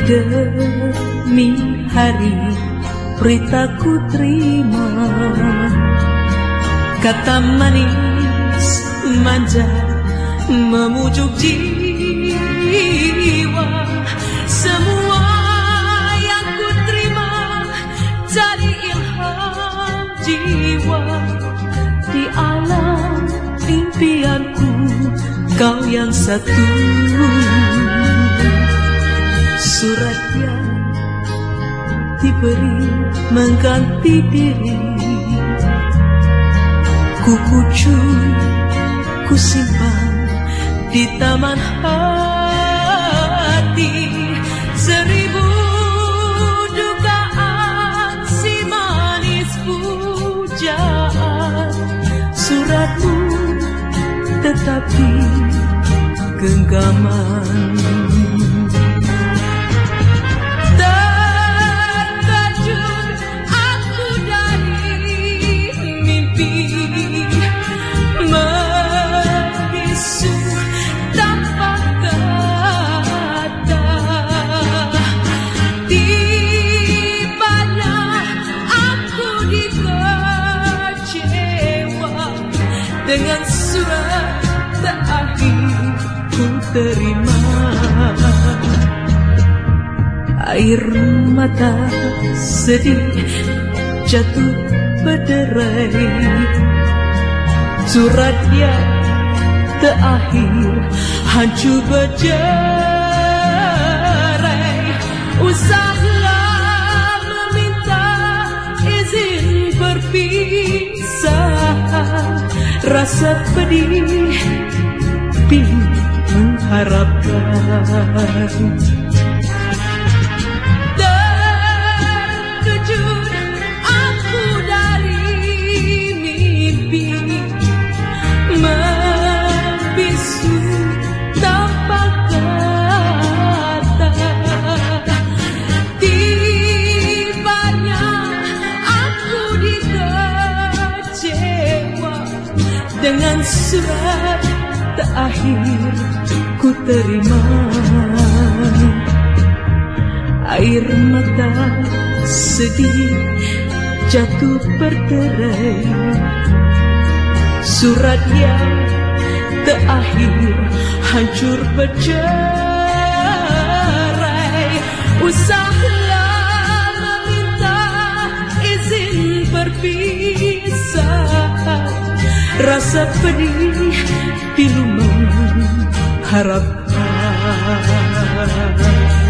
demi hari beritaku terima, kata manis manja memujuk jiwa. Semua yang ku terima jadi ilham jiwa. Di alam impianku kau yang satu, surat yang diberi mengganti diri. Ku kucuk, ku simpan di taman hati. Seribu dugaan si manis pujaan, suratmu tetapi genggaman. Dengan surat terakhir ku terima, air mata sedih jatuh berderai. Surat yang terakhir hancur bercerai. Usahlah meminta izin berpisah, rasa pedih pilu mengharapkan. Terkejut aku dari mimpi, membisu tanpa kata. Tibanya aku dikecewa dengan surat terakhir ku terima. Air mata sedih jatuh berderai. Surat yang terakhir hancur bercerai. Usahlah meminta izin berpisah, rasa pedih pilu mengharapkan.